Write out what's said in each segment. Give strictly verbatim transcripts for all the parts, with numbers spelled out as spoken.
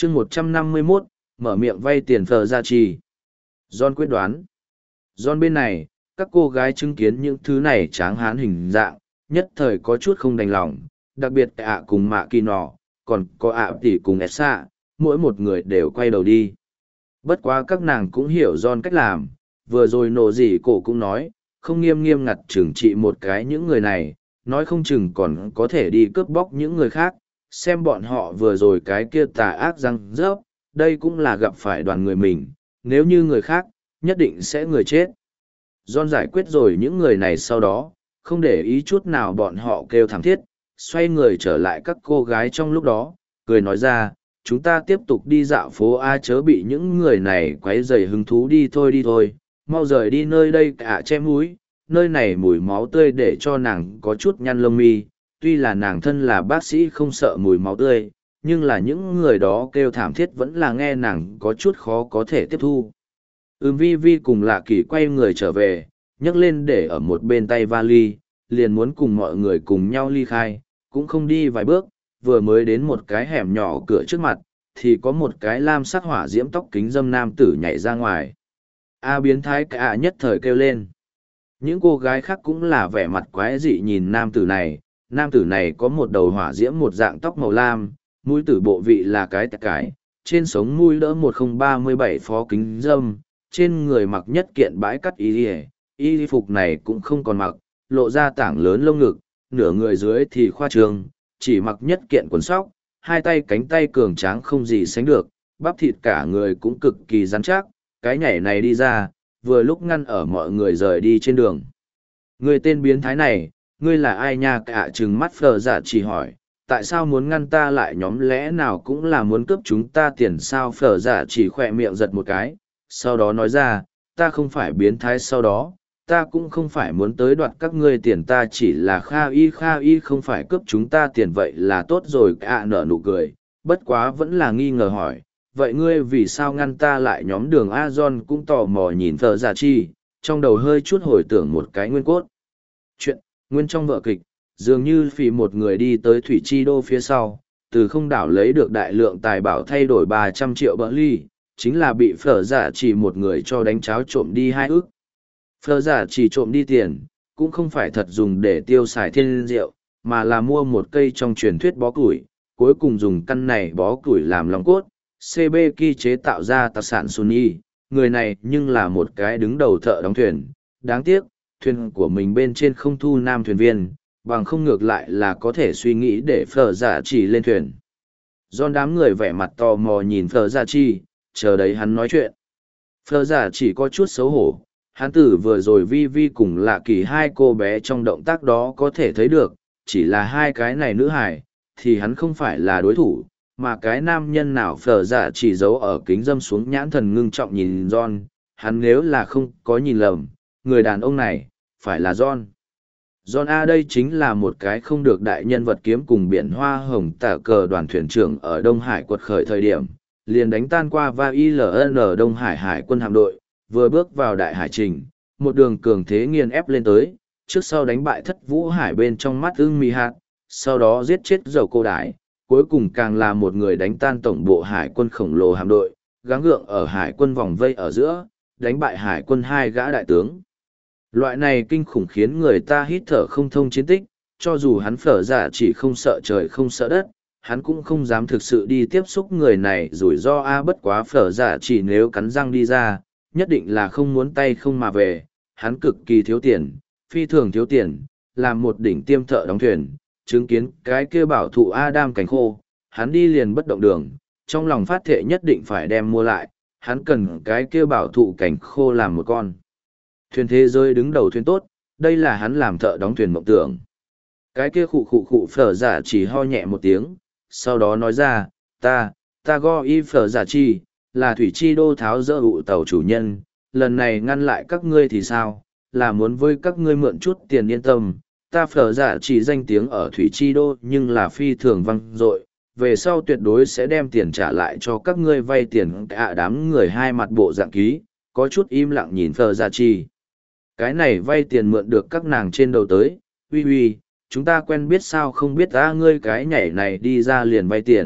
chương một trăm năm mươi mốt, mở miệng vay tiền phờ gia trì. John quyết đoán. John bên này, các cô gái chứng kiến những thứ này tráng hán hình dạng, nhất thời có chút không đành lòng, đặc biệt ạ cùng mạ kỳ nọ, còn có ạ tỷ cùng Esa, mỗi một người đều quay đầu đi. Bất quá các nàng cũng hiểu John cách làm, vừa rồi nổ gì cổ cũng nói, không nghiêm nghiêm ngặt trừng trị một cái những người này, nói không chừng còn có thể đi cướp bóc những người khác, xem bọn họ vừa rồi cái kia tà ác răng rớp, đây cũng là gặp phải đoàn người mình, nếu như người khác, nhất định sẽ người chết. John giải quyết rồi những người này sau đó, không để ý chút nào bọn họ kêu thảm thiết, xoay người trở lại các cô gái trong lúc đó, cười nói ra, chúng ta tiếp tục đi dạo phố A chớ bị những người này quấy rầy hứng thú đi thôi đi thôi, mau rời đi nơi đây cả che mũi, nơi này mùi máu tươi để cho nàng có chút nhăn lông mi, tuy là nàng thân là bác sĩ không sợ mùi máu tươi, nhưng là những người đó kêu thảm thiết vẫn là nghe nàng có chút khó có thể tiếp thu. Ừm vi vi cùng lạ kỳ quay người trở về, nhấc lên để ở một bên tay vali, liền muốn cùng mọi người cùng nhau ly khai, cũng không đi vài bước, vừa mới đến một cái hẻm nhỏ cửa trước mặt, thì có một cái lam sắc hỏa diễm tóc kính dâm nam tử nhảy ra ngoài. A biến thái cả nhất thời kêu lên. Những cô gái khác cũng là vẻ mặt quái dị nhìn nam tử này, nam tử này có một đầu hỏa diễm một dạng tóc màu lam, mũi tử bộ vị là cái tạc cái, trên sống mũi đỡ một không ba bảy phó kính dâm, trên người mặc nhất kiện bãi cắt y y, y phục này cũng không còn mặc, lộ ra tảng lớn lông ngực, nửa người dưới thì khoa trương, chỉ mặc nhất kiện quần sóc, hai tay cánh tay cường tráng không gì sánh được, bắp thịt cả người cũng cực kỳ rắn chắc, cái nhảy này đi ra, vừa lúc ngăn ở mọi người rời đi trên đường. Người tên biến thái này, ngươi là ai nha cả trừng mắt phờ giả chỉ hỏi, tại sao muốn ngăn ta lại nhóm lẽ nào cũng là muốn cướp chúng ta tiền sao phờ giả chỉ khỏe miệng giật một cái, sau đó nói ra, ta không phải biến thái sau đó, ta cũng không phải muốn tới đoạt các ngươi tiền ta chỉ là kha y kha y không phải cướp chúng ta tiền vậy là tốt rồi ạ nở nụ cười, bất quá vẫn là nghi ngờ hỏi, vậy ngươi vì sao ngăn ta lại nhóm đường A John cũng tò mò nhìn thờ giả chi, trong đầu hơi chút hồi tưởng một cái nguyên cốt. Chuyện, nguyên trong vở kịch, dường như vì một người đi tới Thủy Chi Đô phía sau, từ không đảo lấy được đại lượng tài bảo thay đổi ba trăm triệu bỡ ly, chính là bị phở giả chỉ một người cho đánh cháo trộm đi hai ức. Phở giả chỉ trộm đi tiền, cũng không phải thật dùng để tiêu xài thiên rượu, mà là mua một cây trong truyền thuyết bó củi, cuối cùng dùng căn này bó củi làm lòng cốt, xê bê ki chế tạo ra tạc sản Sunny, người này nhưng là một cái đứng đầu thợ đóng thuyền, đáng tiếc, thuyền của mình bên trên không thu nam thuyền viên, bằng không ngược lại là có thể suy nghĩ để phở giả chỉ lên thuyền. John đám người vẻ mặt tò mò nhìn phở giả chi, chờ đấy hắn nói chuyện. Phở giả chỉ có chút xấu hổ, hắn tử vừa rồi vi vi cùng lạ kỳ hai cô bé trong động tác đó có thể thấy được, chỉ là hai cái này nữ hài, thì hắn không phải là đối thủ, mà cái nam nhân nào phở giả chỉ giấu ở kính dâm xuống nhãn thần ngưng trọng nhìn John, hắn nếu là không có nhìn lầm, người đàn ông này, phải là John. John A đây chính là một cái không được đại nhân vật kiếm cùng biển hoa hồng tả cờ đoàn thuyền trưởng ở Đông Hải quật khởi thời điểm, liền đánh tan qua và i lờ en Đông Hải Hải quân hạm đội, vừa bước vào đại hải trình, một đường cường thế nghiền ép lên tới, trước sau đánh bại thất vũ hải bên trong mắt ưng mì hạt, sau đó giết chết dầu cô đái, cuối cùng càng là một người đánh tan tổng bộ hải quân khổng lồ hạm đội, gắng gượng ở hải quân vòng vây ở giữa, đánh bại hải quân hai gã đại tướng. Loại này kinh khủng khiến người ta hít thở không thông chiến tích, cho dù hắn phở giả chỉ không sợ trời không sợ đất, hắn cũng không dám thực sự đi tiếp xúc người này rủi ro a bất quá phở giả chỉ nếu cắn răng đi ra, nhất định là không muốn tay không mà về, hắn cực kỳ thiếu tiền, phi thường thiếu tiền, làm một đỉnh tiêm thợ đóng thuyền, chứng kiến cái kia bảo thụ Adam cảnh khô, hắn đi liền bất động đường, trong lòng phát thệ nhất định phải đem mua lại, hắn cần cái kia bảo thụ cảnh khô làm một con. Thuyền thế giới đứng đầu thuyền tốt, đây là hắn làm thợ đóng thuyền mộng tưởng. Cái kia khụ khụ khụ phở giả chỉ ho nhẹ một tiếng, sau đó nói ra, ta, ta go y phở giả chi, là thủy chi đô tháo dỡ ụ tàu chủ nhân, lần này ngăn lại các ngươi thì sao, là muốn với các ngươi mượn chút tiền yên tâm, ta phở giả chỉ danh tiếng ở thủy chi đô nhưng là phi thường văng dội, về sau tuyệt đối sẽ đem tiền trả lại cho các ngươi vay tiền cả đám người hai mặt bộ dạng ký, có chút im lặng nhìn phở giả chi. Cái này vay tiền mượn được các nàng trên đầu tới, uy uy, chúng ta quen biết sao không biết ta ngươi cái nhảy này đi ra liền vay tiền,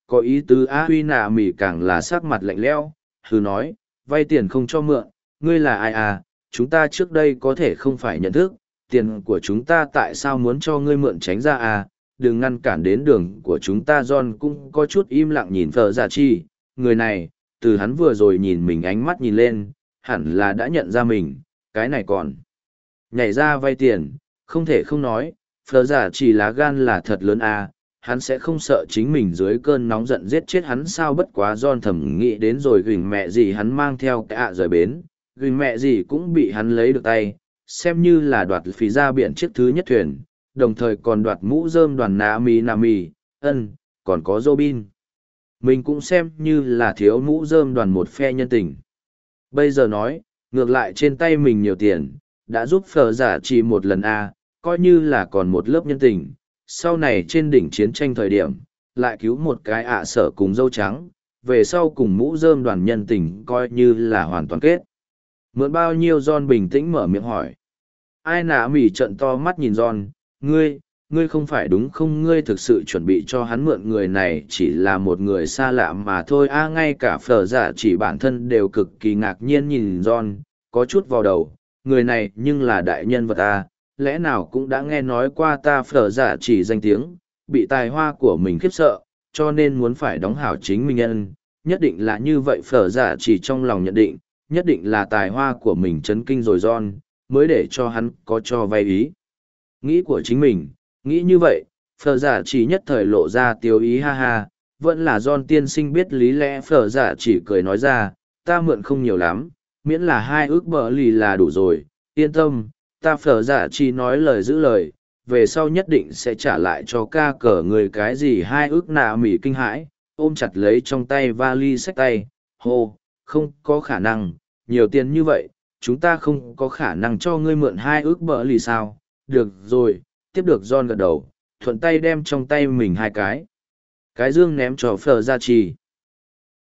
có ý tứ á huy nạ mỉ càng là sắc mặt lạnh lẽo, hừ nói, vay tiền không cho mượn, ngươi là ai à, chúng ta trước đây có thể không phải nhận thức, tiền của chúng ta tại sao muốn cho ngươi mượn tránh ra à, đừng ngăn cản đến đường của chúng ta. John cũng có chút im lặng nhìn Phở Dạ Chi, người này, từ hắn vừa rồi nhìn mình ánh mắt nhìn lên, hẳn là đã nhận ra mình, cái này còn nhảy ra vay tiền, không thể không nói, Phở Dạ Chi lá gan là thật lớn à, hắn sẽ không sợ chính mình dưới cơn nóng giận giết chết hắn sao. Bất quá John thầm nghĩ đến rồi gửi mẹ gì hắn mang theo cả rời bến, gửi mẹ gì cũng bị hắn lấy được tay, xem như là đoạt phí ra biển chiếc thứ nhất thuyền, đồng thời còn đoạt mũ rơm đoàn Nami Nami, ân, còn có Robin. Mình cũng xem như là thiếu mũ rơm đoàn một phe nhân tình. Bây giờ nói, ngược lại trên tay mình nhiều tiền, đã giúp Phở Dạ Chỉ một lần a, coi như là còn một lớp nhân tình. Sau này trên đỉnh chiến tranh thời điểm, lại cứu một cái ạ sở cùng dâu trắng, về sau cùng mũ rơm đoàn nhân tình coi như là hoàn toàn kết. Mượn bao nhiêu? John bình tĩnh mở miệng hỏi. Ai nạ mỉ trận to mắt nhìn John, ngươi, ngươi không phải đúng không? Ngươi thực sự chuẩn bị cho hắn mượn người này chỉ là một người xa lạ mà thôi a. Ngay cả Phở Dạ Chỉ bản thân đều cực kỳ ngạc nhiên nhìn John, có chút vào đầu, người này nhưng là đại nhân vật a, lẽ nào cũng đã nghe nói qua ta Phở Dạ Chỉ danh tiếng, bị tài hoa của mình khiếp sợ, cho nên muốn phải đóng hảo chính mình nhân, nhất định là như vậy. Phở Dạ Chỉ trong lòng nhận định, nhất định là tài hoa của mình chấn kinh rồi John, mới để cho hắn có cho vay ý nghĩ của chính mình. Nghĩ như vậy, Phở Dạ Chỉ nhất thời lộ ra tiêu ý, ha ha, vẫn là John tiên sinh biết lý lẽ. Phở Dạ Chỉ cười nói ra, ta mượn không nhiều lắm, miễn là hai ước bờ lì là đủ rồi, yên tâm, ta Phở Dạ Chỉ nói lời giữ lời, về sau nhất định sẽ trả lại cho ca cờ người. Cái gì hai ước? Nạ mỉ kinh hãi, ôm chặt lấy trong tay vali xách tay, hô, không có khả năng, nhiều tiền như vậy, chúng ta không có khả năng cho ngươi mượn hai ước bờ lì sao. Được rồi, tiếp được. John gật đầu, thuận tay đem trong tay mình hai cái cái dương ném cho Phở Dạ Chỉ.